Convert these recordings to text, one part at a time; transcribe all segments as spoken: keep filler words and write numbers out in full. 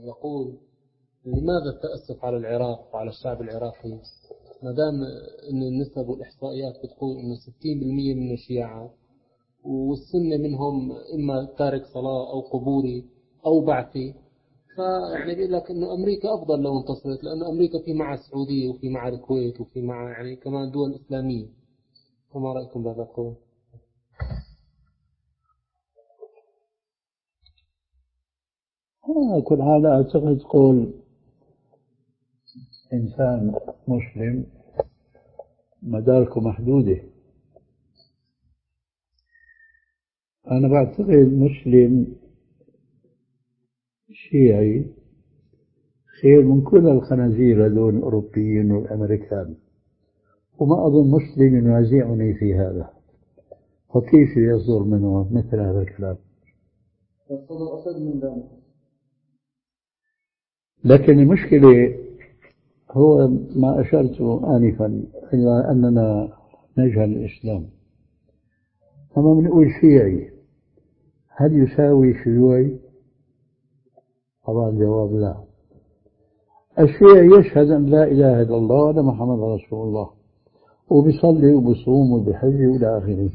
يقول: لماذا التأسف على العراق وعلى الشعب العراقي ما دام إن النسب والإحصائيات بتقول إنه ستين بالمئة من الشيعة، والسنة منهم إما تارك صلاة أو قبوري أو بعثي. فيعني بيقول لك إنه أمريكا أفضل لو انتصرت، لأنه أمريكا في مع السعودية وفي مع الكويت وفي مع يعني كمان دول إسلامية. فما رأيكم بهذا القول؟ على كل حال أعتقد قول إنسان مسلم مداركه محدودة. أنا بعتقد مسلم شيعي خير من كل الخنازير هذول الأوروبيين والأمريكان، وما أظن مسلم ينازعني في هذا. فكيف يصدر منه مثل هذا الكلام؟ لكن المشكلة هو ما أشرت آنفا إلى أننا نجهل الإسلام. أما بنقول شيعي، هل يساوي شيوعي؟ طبعا الجواب لا. الشيعي يشهد أن لا إله إلا الله وأن محمد رسول الله، وبيصلي وبصوم وبحج إلى آخره.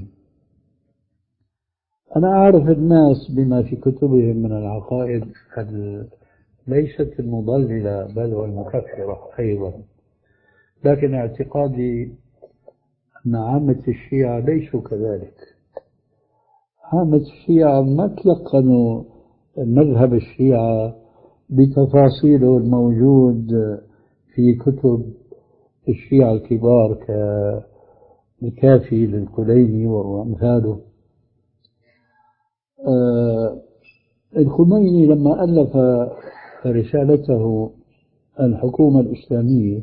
أنا أعرف الناس بما في كتبهم من العقائد ليست المضللة بل والمكفرة أيضا، لكن اعتقادي أن عامة الشيعة ليسوا كذلك. عامة الشيعة ما تلقنوا مذهب الشيعة بتفاصيله الموجود في كتب الشيعة الكبار كالكافي للكليني وأمثاله. آه الخميني لما ألف رسالته الحكومة الإسلامية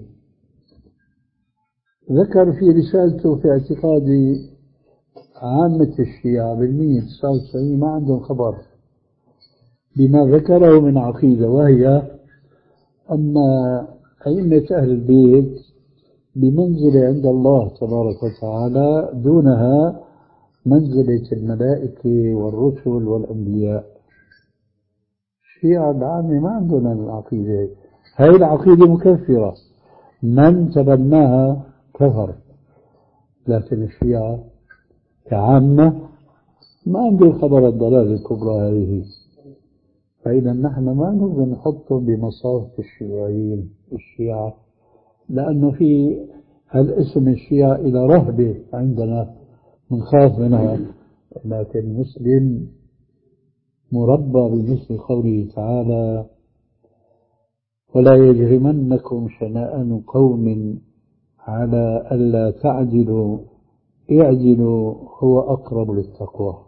ذكر في رسالته في اعتقادي عامة الشيعة بالمية تسعة وتسعين ما عندهم خبر بما ذكره من عقيدة، وهي أن أئمة أهل البيت بمنزلة عند الله تبارك وتعالى دونها منزلة الملائكة والرسل والأنبياء. الشيعة العامة ما عندنا العقيدة، هذه العقيدة مكفرة، من تبناها كفر. لكن الشيعة كعامة ما عندهم خبر الضلال الكبرى هذه. فإذا نحن ما نقدر نحطه بمصاف الشيوعيين الشيعة، لأنه في هالاسم الشيعة إلى رهبة عندنا نخاف منها. لكن مسلم مربى بمثل قوله تعالى: ولا يجرمنكم شنآن قوم على ألا تعدلوا اعدلوا هو أقرب للتقوى.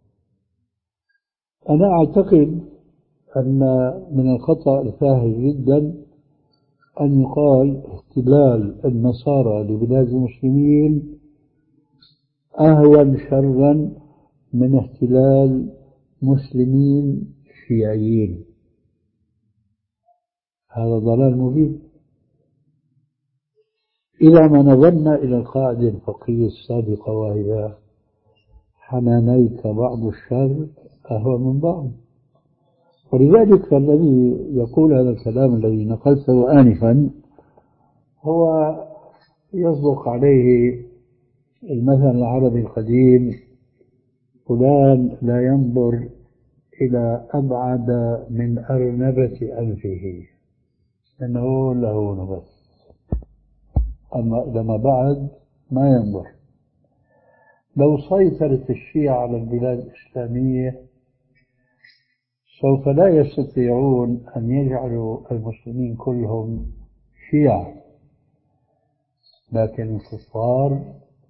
أنا أعتقد أن من الخطأ الفاحش جدا أن يقال احتلال النصارى لبلاد المسلمين أهون شرا من احتلال مسلمين شيعيين. هذا ضلال مبين. إلى ما نظرنا إلى القاعدة الفقهية السابقة، وهي حنانيك بعض الشر أهون من بعض. ولذلك فالذي يقول هذا الكلام الذي نقلته آنفا هو يصدق عليه المثل العربي القديم: فلان لا ينظر إلى أبعد من أرنبة أنفه، إنه له نبس، أما إذا ما بعد ما ينظر. لو سيطرت الشيعة على البلاد الإسلامية سوف لا يستطيعون أن يجعلوا المسلمين كلهم شيعة، لكن الكفار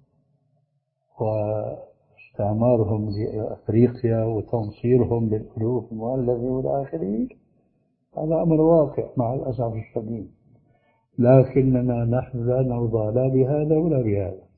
واستعمارهم لأفريقيا وتنصيرهم بالألوف المؤلفة والآخرين هذا أمر واقع مع الأسف الشديد. لكننا نحن لا نرضى لا بهذا ولا بهذا.